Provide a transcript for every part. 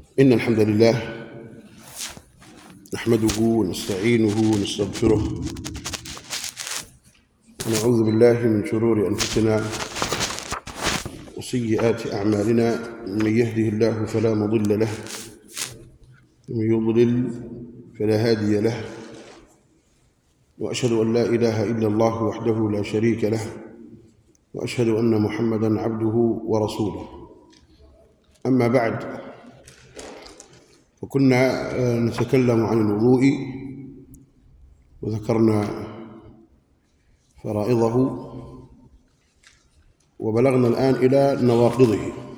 إن الحمد لله نحمده ونستعينه ونستغفره ونعوذ بالله من شرور أنفسنا وسيئات أعمالنا. من يهده الله فلا مضل له ومن يضلل فلا هادي له، وأشهد أن لا إله إلا الله وحده لا شريك له، وأشهد أن محمدًا عبده ورسوله. أما بعد، وكنا نتكلم عن الوضوء وذكرنا فرائضه، وبلغنا الآن إلى نواقضه.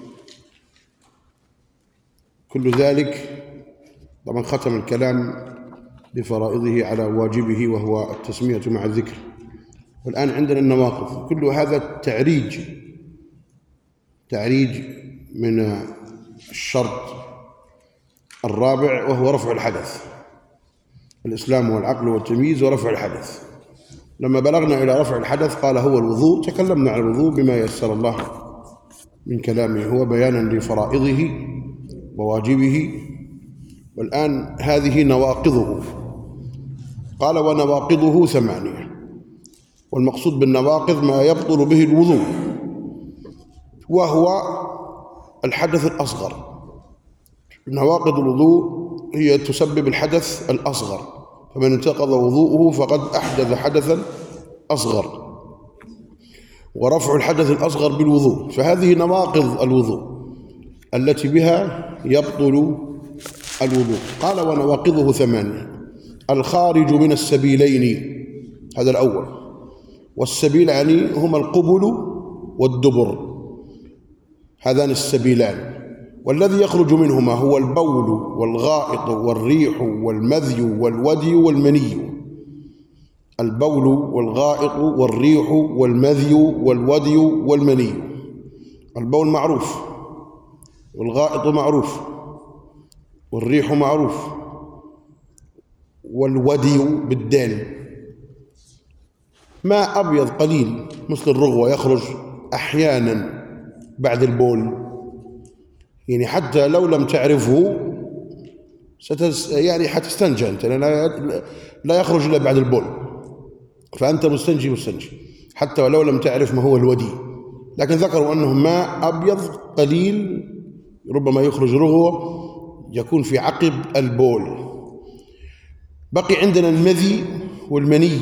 كل ذلك طبعا ختم الكلام بفرائضه على واجبه وهو التسمية مع الذكر، والآن عندنا النواقض. كل هذا تعريج من الشرط الرابع، وهو رفع الحدث. الإسلام والعقل والتمييز ورفع الحدث. لما بلغنا إلى رفع الحدث قال هو الوضوء. تكلمنا عن الوضوء بما يسر الله من كلامه، هو بيانا لفرائضه وواجبه. والآن هذه نواقضه. قال ونواقضه 8. والمقصود بالنواقض ما يبطل به الوضوء، وهو الحدث الأصغر. نواقض الوضوء هي تسبب الحدث الأصغر، فمن انتقض وضوءه فقد أحدث حدثا أصغر، ورفع الحدث الأصغر بالوضوء. فهذه نواقض الوضوء التي بها يبطل الوضوء. قال ونواقضه 8. الخارج من السبيلين، هذا الأول. والسبيل يعني هما القبل والدبر، هذان السبيلان. والذي يخرج منهما هو البول والغائط والريح والمذي والودي والمني. البول والغائط والريح والمذي والودي والمني. البول معروف، والغائط معروف، والريح معروف، والودي بالدال ماء أبيض قليل مثل الرغوة يخرج أحيانا بعد البول، يعني حتى لو لم تعرفه يعني حتستنجى أنت، لأن لا يخرج إلا بعد البول، فأنت مستنجي حتى ولو لم تعرف ما هو الودي. لكن ذكروا أنه ماء أبيض قليل ربما يخرج رغوة يكون في عقب البول. بقي عندنا المذي والمني.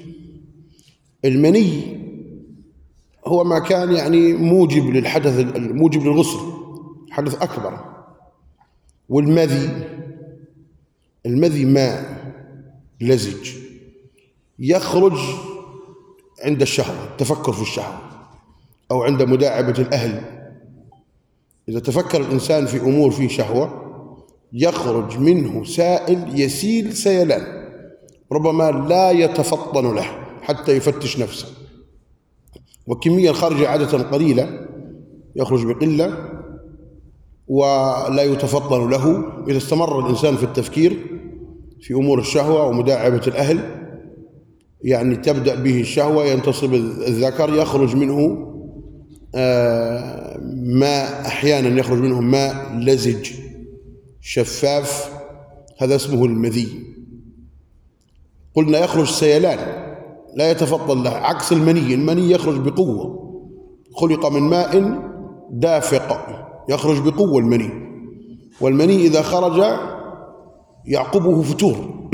المني هو ما كان يعني موجب للحدث، موجب للغسل، حدث أكبر. المذي ماء لزج يخرج عند الشهوة، التفكر في الشهوة، أو عند مداعبة الأهل. إذا تفكر الإنسان في أمور فيه شهوة يخرج منه سائل يسيل سيلان، ربما لا يتفطن له حتى يفتش نفسه. والكمية الخارجة عادة قليلة، يخرج بقلة ولا يتفطن له. إذا استمر الإنسان في التفكير في أمور الشهوة ومداعبة الأهل، يعني تبدأ به الشهوة، ينتصب الذكر، يخرج منه ماء، أحيانا يخرج منه ماء لزج شفاف، هذا اسمه المذي. قلنا يخرج سيلان لا يتفضل له، عكس المني. المني يخرج بقوة، خلق من ماء دافق، يخرج بقوة المني. والمني إذا خرج يعقبه فتور.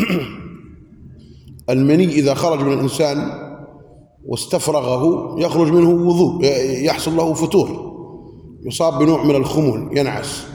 المني إذا خرج من الإنسان واستفرغه يخرج منه وضوء، يحصل له فتور، يصاب بنوع من الخمول، ينعس،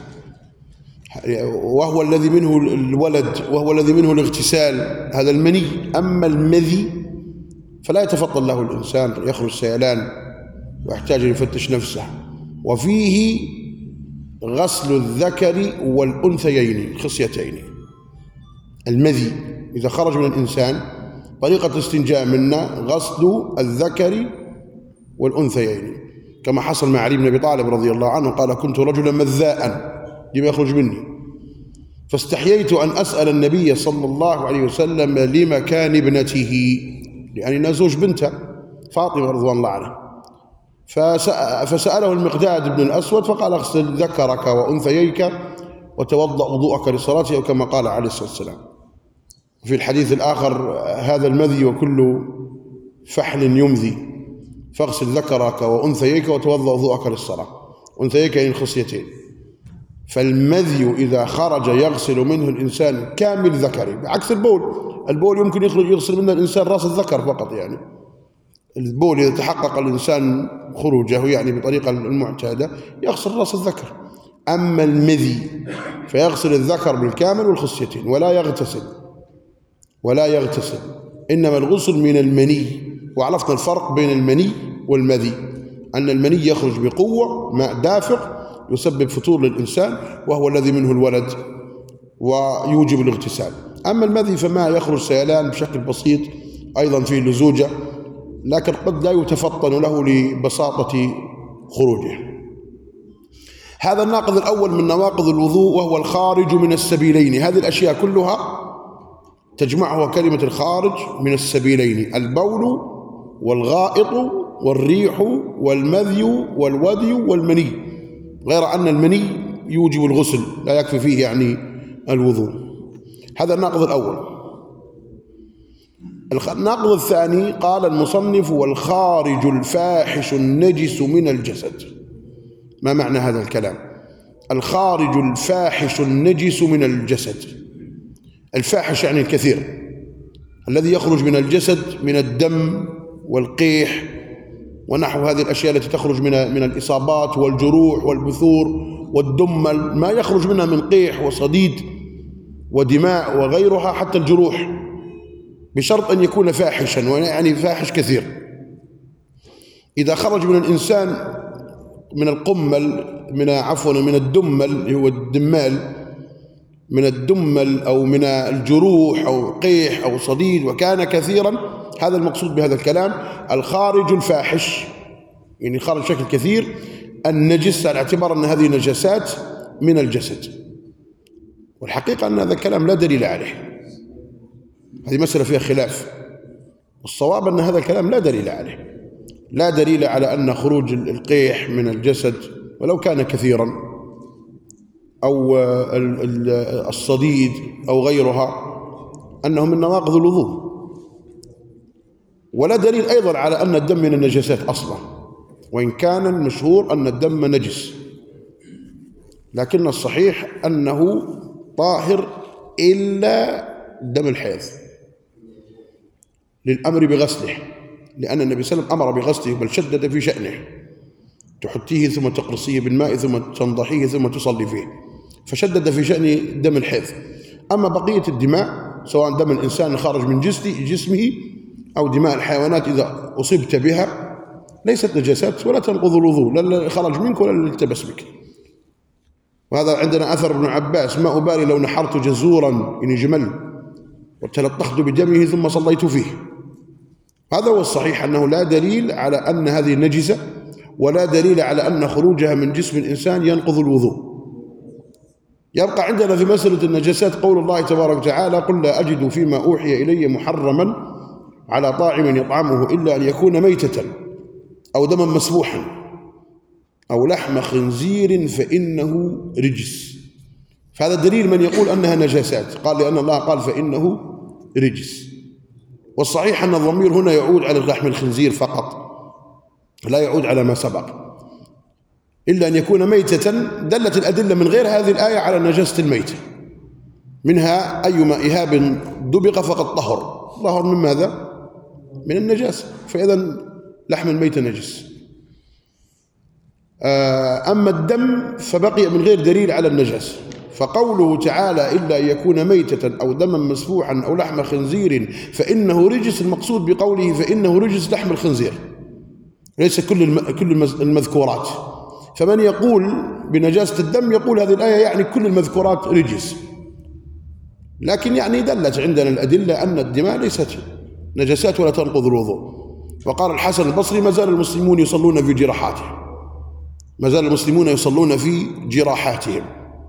وهو الذي منه الولد، وهو الذي منه الاغتسال، هذا المني. أما المذي فلا يتفضل له الإنسان، يخرج سيلان ويحتاج أن يفتش نفسه. وفيه غسل الذكر والأنثيين خصيتين. المذي إذا خرج من الإنسان طريقة الاستنجاء منه غسل الذكر والأنثيين، كما حصل مع علي بن أبي طالب رضي الله عنه، قال كنت رجلا مذاء لما يخرج مني، فاستحييت أن أسأل النبي صلى الله عليه وسلم لمكان ابنته، لأني زوج بنته فاطمة رضوان الله عنها. فسأله المقداد بن الأسود فقال اغسل ذكرك وأنثييك وتوضأ وضوءك لصلاته، أو كما قال عليه الصلاة والسلام. في الحديث الآخر: هذا المذي وكل فحل يمذي، فاغسل ذكرك وأنثيك وتوضأ وضوءك للصلاة. أنثيك يعني الخصيتين. فالمذي إذا خرج يغسل منه الإنسان كامل ذكره، بعكس البول. البول يمكن يغسل منه الإنسان رأس الذكر فقط. يعني البول إذا تحقق الإنسان خروجه يعني بطريقة المعتادة يغسل رأس الذكر. أما المذي فيغسل الذكر بالكامل والخصيتين ولا يغتسل. إنما الغسل من المني. وعرفنا الفرق بين المني والمذي، أن المني يخرج بقوة، ماء دافق يسبب فطور للإنسان، وهو الذي منه الولد ويوجب الاغتسال. أما المذي فما يخرج سيلان بشكل بسيط، أيضا فيه لزوجة، لكن قد لا يتفطن له لبساطة خروجه. هذا الناقض الأول من نواقض الوضوء، وهو الخارج من السبيلين. هذه الأشياء كلها تجمعها كلمة الخارج من السبيلين: البول والغائط والريح والمذي والودي والمني، غير أن المني يوجب الغسل، لا يكفي فيه يعني الوضوء. هذا الناقض الأول. الناقض الثاني قال المصنف: والخارج الفاحش النجس من الجسد. ما معنى هذا الكلام؟ الخارج الفاحش النجس من الجسد. الفاحش يعني الكثير، الذي يخرج من الجسد من الدم والقيح ونحو هذه الأشياء التي تخرج من الإصابات والجروح والبثور والدمل، ما يخرج منها من قيح وصديد ودماء وغيرها، حتى الجروح، بشرط أن يكون فاحشا، يعني فاحش كثير. إذا خرج من الإنسان من القمل من الدمل، هو الدمال، من الدمل أو من الجروح أو قيح أو صديد وكان كثيرا، هذا المقصود بهذا الكلام. الخارج الفاحش يعني خارج بشكل كثير، النجس على اعتبار أن هذه نجاسات من الجسد. والحقيقة أن هذا الكلام لا دليل عليه، هذه مسألة فيها خلاف. والصواب أن هذا الكلام لا دليل عليه، لا دليل على أن خروج القيح من الجسد ولو كان كثيرا، أو الصديد أو غيرها، أنه من نواقض الوضوء. ولا دليل أيضا على أن الدم من النجاسات أصلا، وإن كان المشهور أن الدم نجس، لكن الصحيح أنه طاهر إلا دم الحيض، للأمر بغسله، لأن النبي صلى الله عليه وسلم أمر بغسله، بل شدد في شأنه: تحتيه ثم تقرصيه بالماء ثم تنضحيه ثم تصلي فيه، فشدد في شأن دم الحيض. أما بقية الدماء، سواء دم الإنسان خارج من جسمه أو دماء الحيوانات إذا أصبت بها، ليست نجاسات ولا تنقض الوضوء، لا خرج منك ولا التبس بك. وهذا عندنا أثر ابن عباس: ما أبالي لو نحرت جزورا يعني جمل وتلطخت بدمه ثم صليت فيه. هذا هو الصحيح، أنه لا دليل على أن هذه نجسة، ولا دليل على أن خروجها من جسم الإنسان ينقض الوضوء. يبقى عندنا في مسألة النجاسات قول الله تبارك وتعالى: قل لا أجد فيما أوحي إلي محرما على طاعم يطعمه إلا أن يكون ميتة أو دما مسفوحا أو لحم خنزير فإنه رجس. فهذا دليل من يقول أنها نجاسات، قال لأن الله قال فإنه رجس. والصحيح أن الضمير هنا يعود على لحم الخنزير فقط، لا يعود على ما سبق. إلا أن يكون ميتة، دلت الأدلة من غير هذه الآية على نجاسة الميتة، منها أيما إهاب دبق فقد طهر من ماذا؟ من النجاسة، فإذا لحم الميت نجس. أما الدم فبقي من غير دليل على النجاسة، فقوله تعالى: إلا أن يكون ميتة أو دما مسفوحا أو لحم خنزير فإنه رجس، المقصود بقوله فإنه رجس لحم الخنزير، ليس كل المذكورات. فمن يقول بنجاسة الدم يقول هذه الآية يعني كل المذكورات رجس، لكن يعني دلت عندنا الأدلة أن الدماء ليست نجاسات ولا تنقض الوضوء. وقال الحسن البصري: ما زال المسلمون يصلون في جراحاتهم، ما زال المسلمون يصلون في جراحاتهم.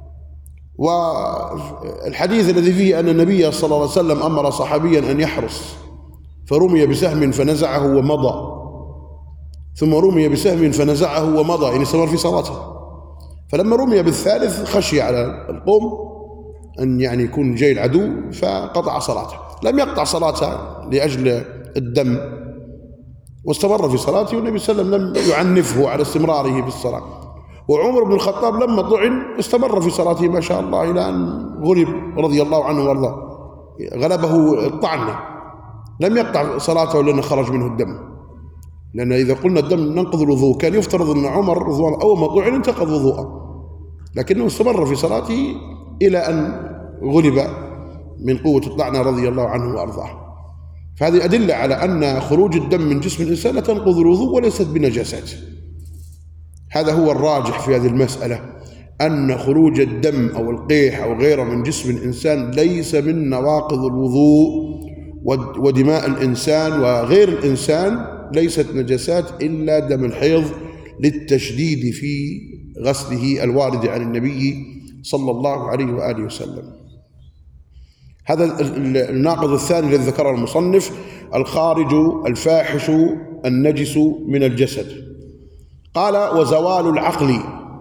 والحديث الذي فيه أن النبي صلى الله عليه وسلم أمر صحابيا أن يحرس فرمي بسهم فنزعه ومضى، ثم رمي بسهم فنزعه ومضى، يعني استمر في صلاته. فلما رمي بالثالث خشي على القوم أن يعني يكون جاي العدو فقطع صلاته. لم يقطع صلاته لأجل الدم، واستمر في صلاته، والنبي صلى الله عليه وسلم لم يعنفه على استمراره في الصلاة. وعمر بن الخطاب لما طعن استمر في صلاته ما شاء الله إلى أن غلب رضي الله عنه وارضاه، غلبه الطعنة، لم يقطع صلاته لأنه خرج منه الدم، لأن إذا قلنا الدم ننقض الوضوء كان يفترض أن عمر رضوان أول ما طعن انتقض وضوءه، لكنه استمر في صلاته إلى أن غلب من قوة الطعنة رضي الله عنه وأرضاه. فهذه أدلة على أن خروج الدم من جسم الإنسان لا تنقض الوضوء وليست بنجاسات. هذا هو الراجح في هذه المسألة، أن خروج الدم أو القيح أو غيره من جسم الإنسان ليس من نواقض الوضوء، ودماء الإنسان وغير الإنسان ليست نجاسات إلا دم الحيض للتشديد في غسله الوارد عن النبي صلى الله عليه وآله وسلم. هذا الناقض الثاني الذي ذكره المصنف: الخارج الفاحش النجس من الجسد. قال: وزوال العقل.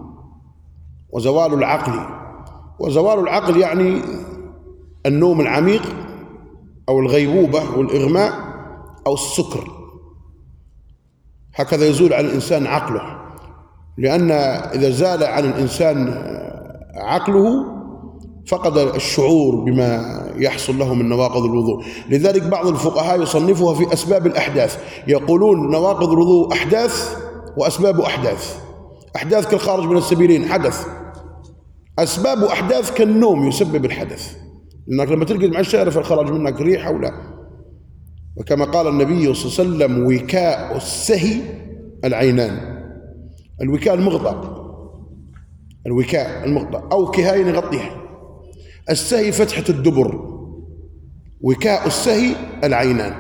وزوال العقل يعني النوم العميق أو الغيبوبة والإغماء أو السكر، هكذا يزول عن الإنسان عقله، لأن إذا زال عن الإنسان عقله فقد الشعور بما يحصل له من نواقض الوضوء. لذلك بعض الفقهاء يصنفها في أسباب الأحداث، يقولون نواقض الوضوء أحداث وأسباب أحداث. أحداث كالخارج من السبيلين حدث، أسباب أحداث كالنوم يسبب الحدث، لأنك لما ترقد مع الشارع فالخرج منك ريح أو لا. وكما قال النبي صلى الله عليه وسلم: وكاء السهي العينان. الوكاء المغطى أو كهاين يغطيها. السهي فتحة الدبر، وكاء السهي العينان.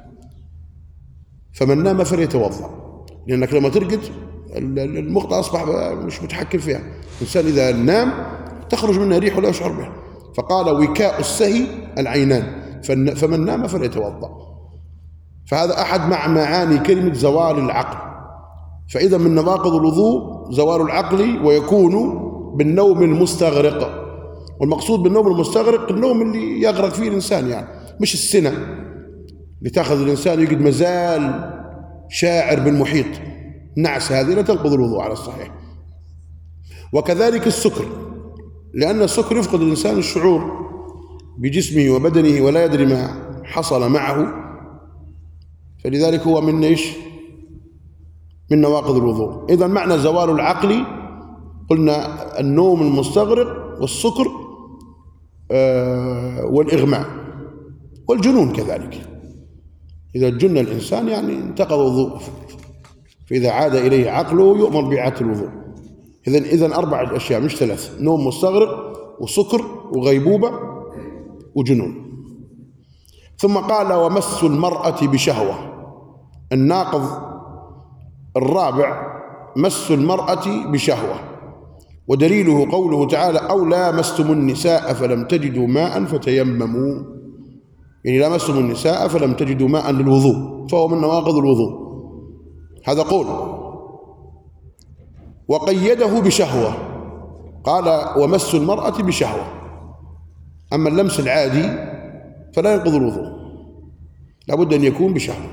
فمن نام فليتوضأ، لأنك لما ترقد المغطى أصبح مش متحكم فيها. الإنسان إذا نام تخرج منه ريح ولا يشعر بها. فقال: وكاء السهي العينان، فمن نام فليتوضأ. فهذا أحد معاني كلمة زوال العقل. فإذا من نواقض الوضوء زوال العقل، ويكون بالنوم المستغرق. والمقصود بالنوم المستغرق النوم اللي يغرق فيه الإنسان، يعني مش السنة اللي تأخذ الإنسان يجد مازال شاعر بالمحيط، نعس، هذه لا تنقض الوضوء على الصحيح. وكذلك السكر، لأن السكر يفقد الإنسان الشعور بجسمه وبدنه ولا يدري ما حصل معه، فلذلك هو من إيش؟ من نواقض الوضوء. إذا معنى زوال العقل قلنا النوم المستغرق والسكر والإغماء والجنون كذلك. إذا جن الإنسان يعني انتقض وضوءه، فإذا عاد إليه عقله يؤمر بإعادة الوضوء. إذن 4 أشياء مش 3: نوم مستغرق وسكر وغيبوبة وجنون. ثم قال: ومس المرأة بشهوة. الناقض الرابع مس المرأة بشهوة، ودليله قوله تعالى: أو لامستم النساء فلم تجدوا ماء فتيمموا، يعني لامستم النساء فلم تجدوا ماء للوضوء، فهو من نواقض الوضوء. هذا قول. وقيده بشهوة، قال: ومس المرأة بشهوة. أما اللمس العادي فلا ينقض الوضوء، لابد أن يكون بشهوة.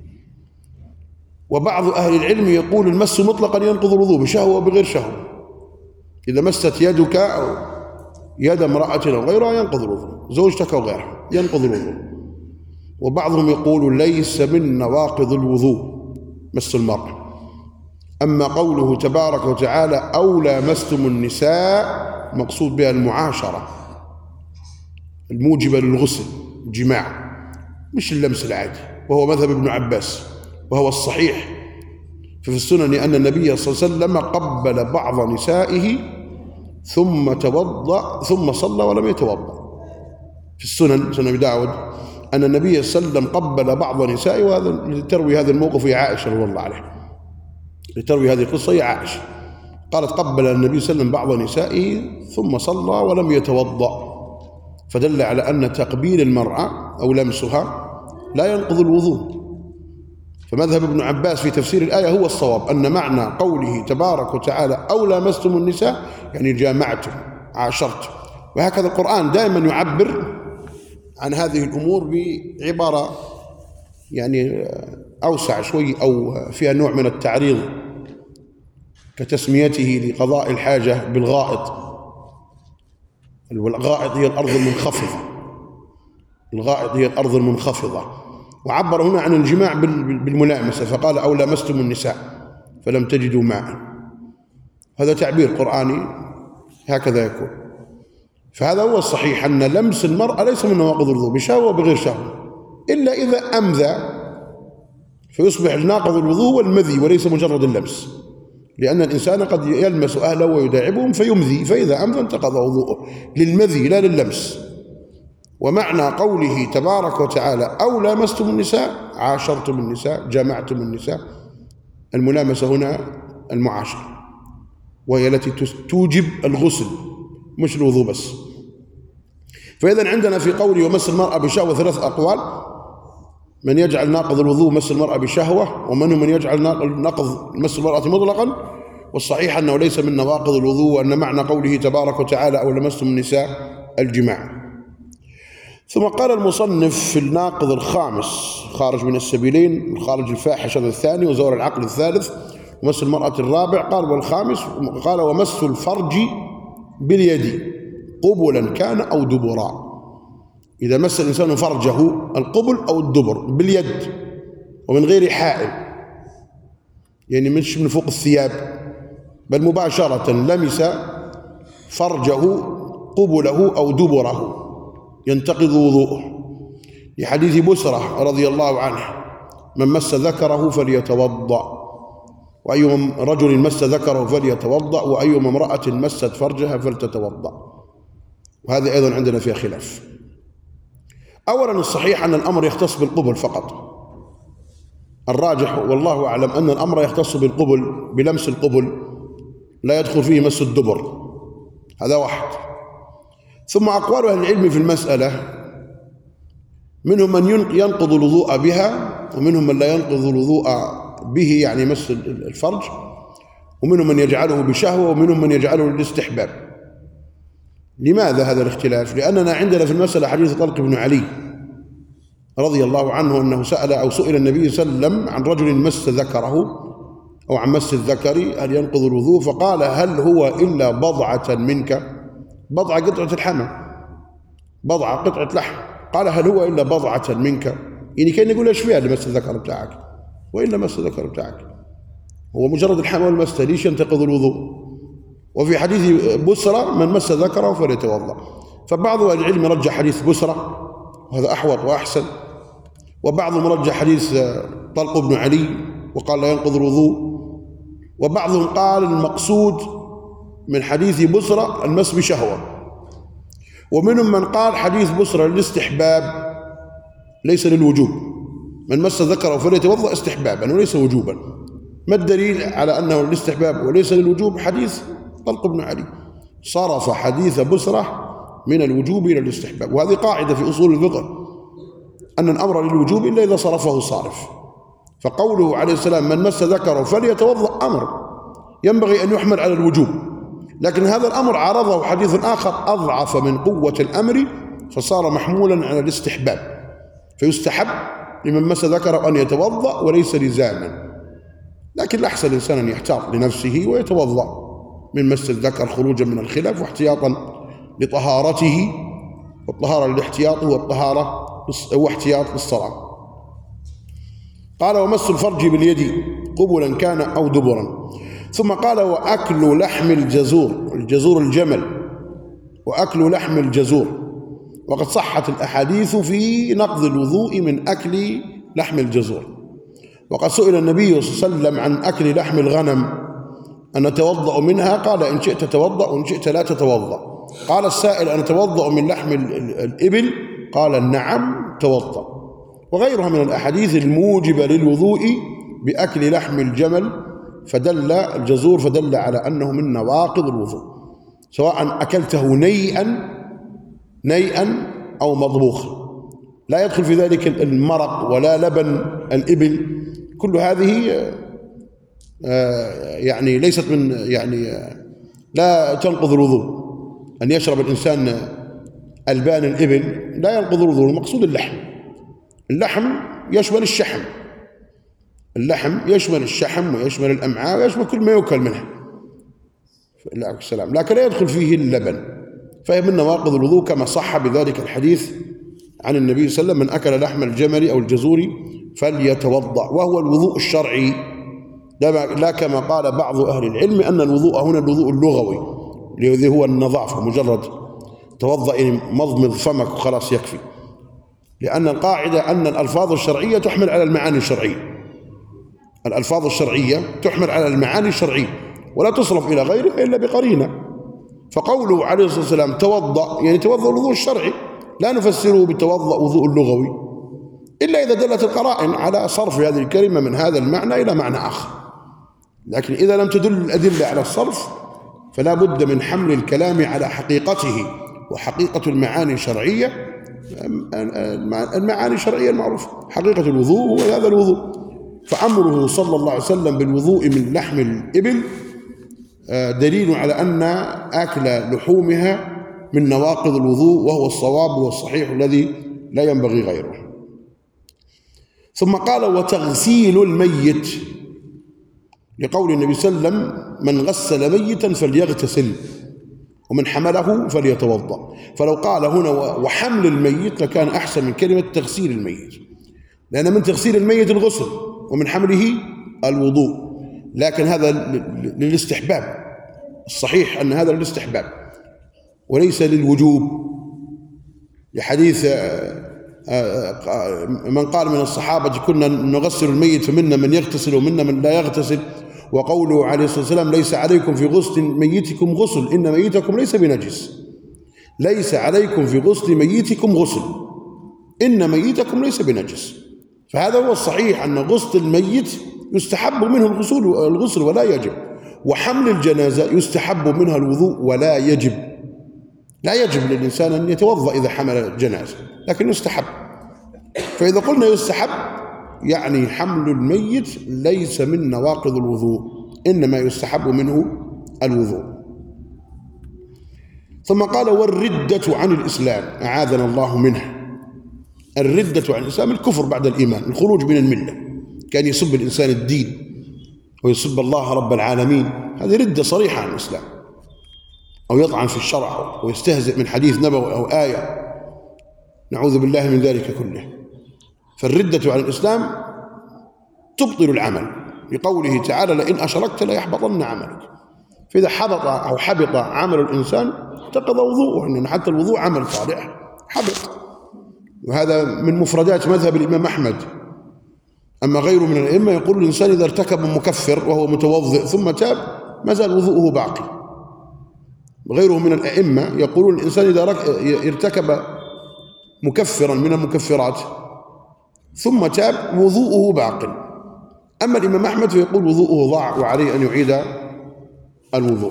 وبعض أهل العلم يقول المس مطلقا ينقض الوضوء بشهوة وبغير شهوة. إذا مست يدك أو يد امرأة أو غيرها ينقض الوضوء، زوجتك أو غيرها ينقض الوضوء. وبعضهم يقول ليس من نواقض الوضوء مس المرأة. أما قوله تبارك وتعالى: أو لامستم النساء، مقصود بها المعاشرة الموجبة للغسل، الجماع، مش اللمس العادي، وهو مذهب ابن عباس وهو الصحيح. ففي السنن أن النبي صلى الله عليه وسلم قبل بعض نسائه ثم توضأ ثم صلى ولم يتوضأ. في السنن سنن أبي داود أن النبي صلى الله عليه وسلم قبل بعض نسائه، وهذا لتروي هذا الموقف هي عائشة رضي الله عنها، لتروي هذه القصة هي عائشة، قالت: قبل النبي صلى الله عليه وسلم بعض نسائه ثم صلى ولم يتوضأ، فدل على أن تقبيل المرأة أو لمسها لا ينقض الوضوء، فمذهب ابن عباس في تفسير الآية هو الصواب، أن معنى قوله تبارك وتعالى أو لامستم النساء يعني جامعتم، عاشرتم. وهكذا القرآن دائما يعبر عن هذه الأمور بعبارة يعني أوسع شوي أو فيها نوع من التعريض، كتسميته لقضاء الحاجة بالغائط. والغائط هي الأرض المنخفضة، الغائط هي الأرض المنخفضة. وعبر هنا عن الجماع بالملامسة فقال أو لامستم النساء فلم تجدوا ماء. هذا تعبير قرآني هكذا يكون. فهذا هو الصحيح، أن لمس المرأة ليس من نواقض الوضوء بشهوة وبغير شهوة، إلا إذا أمذى فيصبح ناقض الوضوء والمذي وليس مجرد اللمس، لأن الإنسان قد يلمس أهله ويداعبهم فيمذي، فإذا أمذى انتقض وضوءه للمذي لا لللمس. ومعنى قوله تبارك وتعالى أو لامستم النساء عاشرتم النساء، جمعتم النساء. الملامسة هنا المعاشرة، وهي التي توجب الغسل مش الوضوء بس. فإذا عندنا في قوله ومس المرأة بشهوة 3 أقوال: من يجعل ناقض الوضوء مس المرأة بشهوة، ومنهم من يجعل ناقض مس المرأة مطلقا. والصحيح أنه ليس من نواقض الوضوء، وأن معنى قوله تبارك وتعالى أو لمستم النساء الجماع. ثم قال المصنف في الناقض الخامس: خارج من السبيلين، الخارج الفاحش هذا الثاني، وزور العقل الثالث، ومس المرأة الرابع. قال والخامس قال ومس الفرج باليد قبلا كان أو دبرا. إذا مس الإنسان فرجه القبل أو الدبر باليد ومن غير حائل، يعني مش من فوق الثياب، بل مباشرة لمس فرجه قبله أو دبره ينتقض وضوءه، لحديث بسرة رضي الله عنه: من مس ذكره فليتوضأ، وأي رجل مس ذكره فليتوضأ، وأي امرأة مست فرجها فلتتوضأ. وهذا أيضا عندنا فيها خلاف. أولا الصحيح أن الأمر يختص بالقبل فقط، الراجح والله أعلم أن الأمر يختص بالقبل، بلمس القبل، لا يدخل فيه مس الدبر. هذا واحد. ثم أقوال أهل العلم في المسألة: منهم من ينقض الوضوء بها، ومنهم من لا ينقض الوضوء به يعني مس الفرج، ومنهم من يجعله بشهوة، ومنهم من يجعله للاستحباب. لماذا هذا الاختلاف؟ لأننا عندنا في المسألة حديث طلق بن علي رضي الله عنه أنه سئل النبي صلى الله عليه وسلم عن رجل مس ذكره أو عن مس الذكر هل ينقض الوضوء؟ فقال هل هو إلا بضعة منك؟ بضعة قطعة الحمى، بضعة قطعة لحم. قال هل هو إلا بضعة منك؟ يعني كان يقول ايش فيها اللي مس الذكر بتاعك؟ وإلا مس الذكر بتاعك هو مجرد الحمى والمس، ليش ينتقض الوضوء؟ وفي حديث بسرة: من مس ذكره فليتوضأ. فبعض أهل العلم رجح حديث بسرة وهذا أحوط وأحسن، وبعضهم رجح حديث طلق بن علي وقال لا ينقض الوضوء، وبعضهم قال المقصود من حديث بسرة المس بشهوة، ومنهم من قال حديث بسرة للاستحباب ليس للوجوب، من مس ذكره فليتوضأ استحبابا وليس وجوبا. ما الدليل على أنه للاستحباب وليس للوجوب؟ حديث طلق بن علي صرف حديث بسرة من الوجوب إلى الاستحباب. وهذه قاعدة في أصول الفقه، أن الأمر للوجوب إلا إذا صرفه صارف. فقوله عليه السلام من مس ذكره فليتوضأ أمر ينبغي أن يحمل على الوجوب، لكن هذا الأمر عارضه حديث آخر أضعف من قوة الأمر فصار محمولا على الاستحباب، فيستحب لمن مس ذكره أن يتوضأ وليس لزاما. لكن الأحسن الإنسان أن يحتاط لنفسه ويتوضأ من مس الذكر خروجا من الخلاف واحتياطا لطهارته، والطهارة للاحتياط والطهارة واحتياط للصلاة. قال ومس الفرج باليد قبلا كان أو دبرا. ثم قال وأكل لحم الجزور، الجزور الجمل، وأكل لحم الجزور. وقد صحت الأحاديث في نقض الوضوء من أكل لحم الجزور. وقد سئل النبي صلى الله عليه وسلم عن أكل لحم الغنم أن نتوضأ منها؟ قال إن شئت توضأ وإن شئت لا تتوضأ. قال السائل أن نتوضأ من لحم الإبل؟ قال نعم توضأ. وغيرها من الأحاديث الموجبة للوضوء بأكل لحم الجمل فدل الجزور فدل على أنه من نواقض الوضوء، سواء أكلته نيئا أو مطبوخا. لا يدخل في ذلك المرق ولا لبن الإبل كل هذه يعني ليست من لا تنقض الوضوء. أن يشرب الإنسان ألبان الإبل لا ينقض الوضوء. المقصود اللحم يشمل الشحم، اللحم يشمل الشحم ويشمل الأمعاء ويشمل كل ما يؤكل منها، لكن لا يدخل فيه اللبن، فهي من نواقض الوضوء كما صح بذلك الحديث عن النبي صلى الله عليه وسلم: من أكل لحم الجمل أو الجزور فليتوضأ. وهو الوضوء الشرعي، لا كما قال بعض أهل العلم أن الوضوء هنا الوضوء اللغوي الذي هو النظافة، مجرد توضأ مضمض فمك وخلاص يكفي، لأن القاعدة أن الألفاظ الشرعية تحمل على المعاني الشرعية. الألفاظ الشرعية تحمل على المعاني الشرعية ولا تصرف إلى غيره إلا بقرينة. فقوله عليه الصلاة والسلام توضأ يعني توضأ الوضوء الشرعي، لا نفسره بتوضأ وضوء اللغوي إلا إذا دلت القرائن على صرف هذه الكلمة من هذا المعنى إلى معنى آخر. لكن إذا لم تدل الأدلة على الصرف فلا بد من حمل الكلام على حقيقته، وحقيقة المعاني الشرعية المعاني الشرعية المعروفة. حقيقة الوضوء هو هذا الوضوء. فأمره صلى الله عليه وسلم بالوضوء من لحم الإبل دليل على أن أكل لحومها من نواقض الوضوء، وهو الصواب والصحيح الذي لا ينبغي غيره. ثم قال: وتغسيل الميت، لقول النبي صلى الله عليه وسلم: من غسل ميتا فليغتسل ومن حمله فليتوضأ. فلو قال هنا وحمل الميت لكان أحسن من كلمة تغسيل الميت، لأن من تغسيل الميت الغسل ومن حمله الوضوء، لكن هذا للاستحباب. الصحيح أن هذا للاستحباب وليس للوجوب، لحديث من قال من الصحابة: كنا نغسل الميت فمنا من يغتسل ومنا من لا يغتسل. وقوله عليه الصلاة والسلام: ليس عليكم في غسل ميتكم غسل إن ميتكم ليس بنجس. ليس عليكم في غسل ميتكم غسل إن ميتكم ليس بنجس. فهذا هو الصحيح، أن غسل الميت يستحب منه الغسل ولا يجب، وحمل الجنازة يستحب منها الوضوء ولا يجب. لا يجب للإنسان أن يتوضأ إذا حمل الجنازة، لكن يستحب. فإذا قلنا يستحب يعني حمل الميت ليس من نواقض الوضوء، إنما يستحب منه الوضوء. ثم قال: والردة عن الإسلام، أعاذنا الله منه. الردة عن الإسلام الكفر بعد الإيمان، الخروج من الملة، كان يسب الإنسان الدين ويسب الله رب العالمين، هذه ردة صريحة عن الإسلام، أو يطعن في الشرع ويستهزئ من حديث نبوي أو آية، نعوذ بالله من ذلك كله. فالردة عن الإسلام تبطل العمل، لقوله تعالى: لئن أشركت ليحبطن عملك. فإذا حبط عمل الإنسان انتقض وضوءه، إن حتى الوضوء عمل صالح حبط. وهذا من مفردات مذهب الإمام أحمد. أما غيره من الأئمة يقول الإنسان إذا ارتكب مكفر وهو متوضئ ثم تاب ما زال وضوءه باقي. وغيره من الأئمة يقولون الإنسان إذا ارتكب مكفرا من المكفرات ثم تاب وضوءه باق. أما الإمام أحمد فيقول وضوءه ضاع وعليه أن يعيد الوضوء.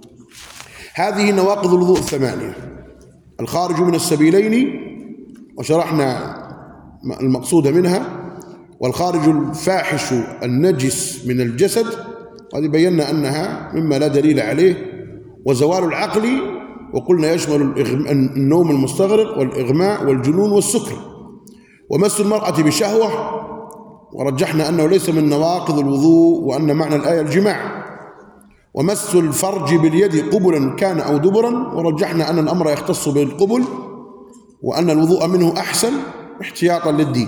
هذه نواقض الوضوء الثمانية: الخارج من السبيلين، وشرحنا المقصود منها، والخارج الفاحش النجس من الجسد، هذه بينا أنها مما لا دليل عليه، وزوال العقل، وقلنا يشمل النوم المستغرق والإغماء والجنون والسكر، ومس المرأة بشهوة، ورجحنا أنه ليس من نواقض الوضوء، وأن معنى الآية الجماع، ومس الفرج باليد قبلا كان أو دبرا، ورجحنا أن الأمر يختص بالقبل، وأن الوضوء منه أحسن احتياطا للدين،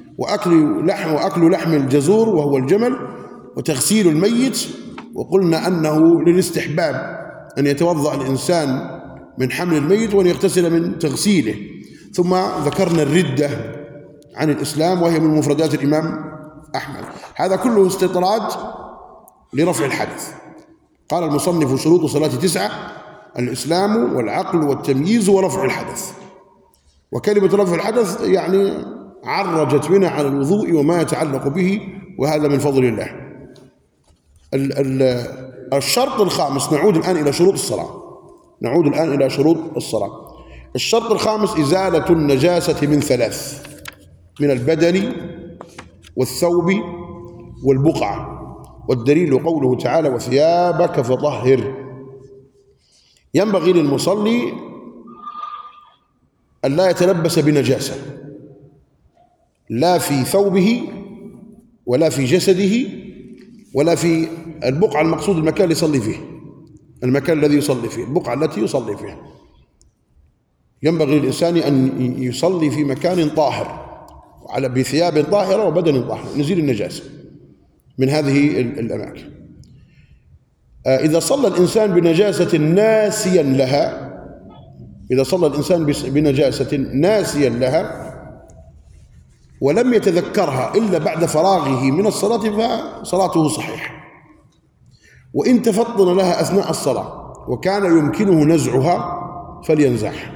وأكل لحم الجزور وهو الجمل، وتغسيل الميت، وقلنا أنه للاستحباب أن يتوضأ الإنسان من حمل الميت وأن يغتسل من تغسيله. ثم ذكرنا الردة عن الإسلام، وهي من مفردات الإمام أحمد. هذا كله استطراد لرفع الحدث. قال المصنف: شروط صلاة 9: الإسلام والعقل والتمييز ورفع الحدث. وكلمة رفع الحدث يعني عرجت بنا على الوضوء وما يتعلق به، وهذا من فضل الله. الشرط الخامس، نعود الآن إلى شروط الصلاة. الشرط الخامس: إزالة النجاسة من 3: من البدن والثوب والبقعة. والدليل قوله تعالى وثيابك فطهر. ينبغي للمصلي أن لا يتلبس بنجاسة، لا في ثوبه ولا في جسده ولا في البقعة المقصود المكان اللي يصلي فيه، المكان الذي يصلي فيه، البقعة التي يصلي فيها. ينبغي للإنسان أن يصلي في مكان طاهر بثياب طاهرة وبدن طاهر، نزيل النجاسة من هذه الأماكن. إذا صلى الإنسان بنجاسة ناسيا لها، إذا صلى الإنسان بنجاسة ناسيا لها ولم يتذكرها إلا بعد فراغه من الصلاة فصلاته صحيحة. وإن تفطن لها أثناء الصلاة وكان يمكنه نزعها فلينزعها.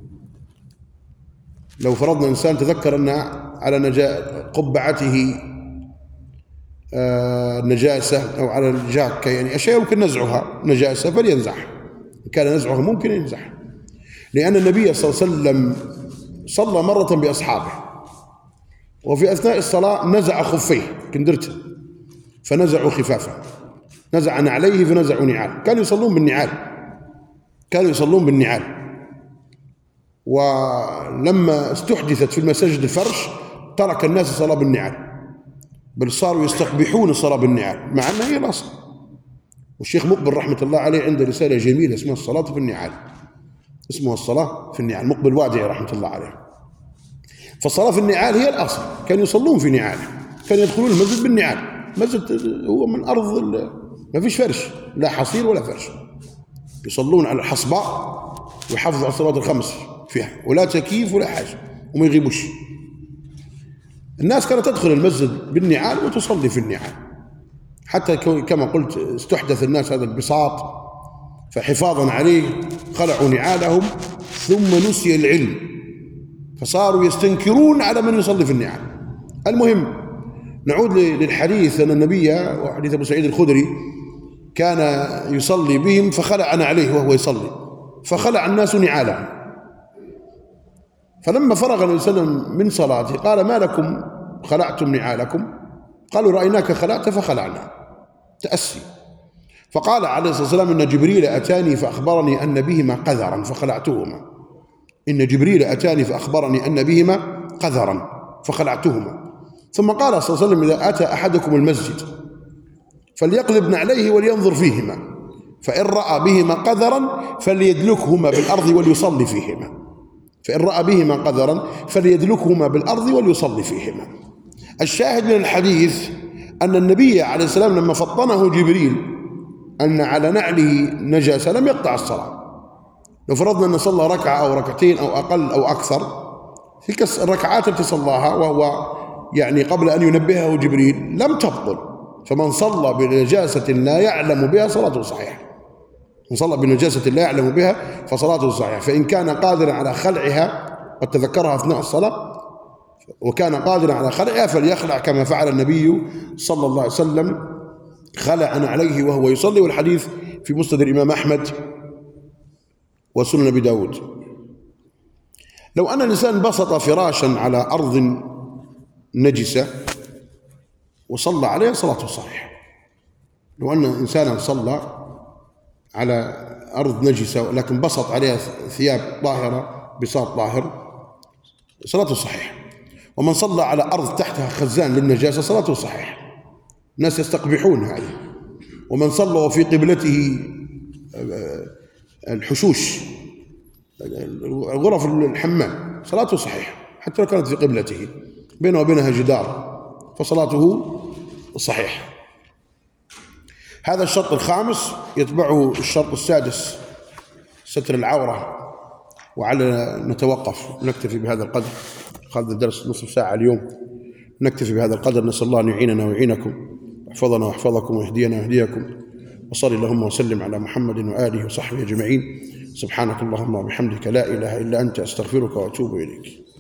لو فرضنا إنسان تذكر أن على قبعته نجاسة أو على الجاكة، يعني أشياء يمكن نزعها نجاسة فلينزعها، إن كان نزعها ممكن ينزعها. لأن النبي صلى الله عليه وسلم صلى مرة بأصحابه وفي أثناء الصلاة نزع خفيه كندرته فنزعوا خفافه، نزع نعليه فنزعوا نعال. كانوا يصلون بالنعال، ولما استحدثت في المساجد الفرش ترك الناس الصلاة بالنعال، بل صاروا يستقبحون الصلاة بالنعال مع أنها هي الأصل. والشيخ مقبل رحمة الله عليه عنده رسالة جميلة اسمها الصلاة في النعال، اسمها الصلاة في النعال، مقبل وادعي رحمة الله عليه. فالصلاة في النعال هي الأصل، كانوا يصلون في نعال، كانوا يدخلون المسجد بالنعال. مسجد هو من أرض ما فيش فرش، لا حصير ولا فرش، يصلون على الحصباء ويحافظوا على الصلوات الخمس فيها، ولا تكييف ولا حاجة وما يغيبوش. الناس كانت تدخل المسجد بالنعال وتصلي في النعال، حتى كما قلت استحدث الناس هذا البساط، فحفاظا عليه خلعوا نعالهم، ثم نسي العلم فصاروا يستنكرون على من يصلي في النعال. المهم نعود للحديث أن النبي، وحديث أبو سعيد الخدري، كان يصلي بهم فخلع نعليه وهو يصلي، فخلع الناس نعالهم. فلما فرغ النبي صلى الله عليه وسلم من صلاته قال ما لكم خلعتم نعالكم؟ قالوا رأيناك خلعت فخلعنا، تأسي. فقال عليه الصلاة والسلام إن جبريل أتاني فأخبرني أن بهما قذرا فخلعتهما، إن جبريل أتاني فأخبرني أن بهما قذرا فخلعتهما. ثم قال صلى الله عليه وسلم إذا أتى أحدكم المسجد فليقلب نعليه ولينظر فيهما، فإن رأى بهما قذرا فليدلكهما بالأرض وليصلي فيهما، فإن رأى بهما قذرا فليدلكهما بالأرض وليصلي فيهما. الشاهد من الحديث أن النبي عليه السلام لما فطنه جبريل أن على نعله نجاسة لم يقطع الصلاة. لو فرضنا أن صلى ركعة أو ركعتين أو أقل أو أكثر، تلك الركعات التي صلاها وهو يعني قبل أن ينبهه جبريل لم تبطل. فمن صلى بنجاسة لا يعلم بها صلاته صحيحة، من صلى بنجاسة لا يعلم بها فصلاته صحيحة. فإن كان قادرا على خلعها، قد تذكرها أثناء الصلاة وكان قادرا على خلعها، فليخلع كما فعل النبي صلى الله عليه وسلم، خلع نعليه وهو يصلي. والحديث في مسند الإمام أحمد وسنن أبي داود. لو أن الإنسان بسط فراشا على أرض نجسة وصلى عليها صلاته صحيحة. لو أن إنسانا صلى على أرض نجسة لكن بسط عليها ثياب طاهرة، بساط طاهر، صلاته صحيحة. ومن صلى على أرض تحتها خزان للنجاسة صلاته صحيحة. الناس يستقبحون هذه. ومن صلى وفي قبلته الحشوش، غرف الحمام، صلاته صحيحة حتى لو كانت في قبلته بينه وبينها جدار، فصلاته صحيحة. هذا الشرط الخامس. يتبعه الشرط السادس ستر العورة. وعلى نتوقف، نكتفي بهذا القدر. هذا الدرس نصف ساعة اليوم، نكتفي بهذا القدر. نسأل الله أن يعيننا ويعينكم، ويحفظنا ويحفظكم، ويهدينا ويهديكم. وصل اللهم وسلم على محمد وآله وصحبه أجمعين. سبحانك اللهم وبحمدك لا إله إلا أنت، أستغفرك وأتوب إليك.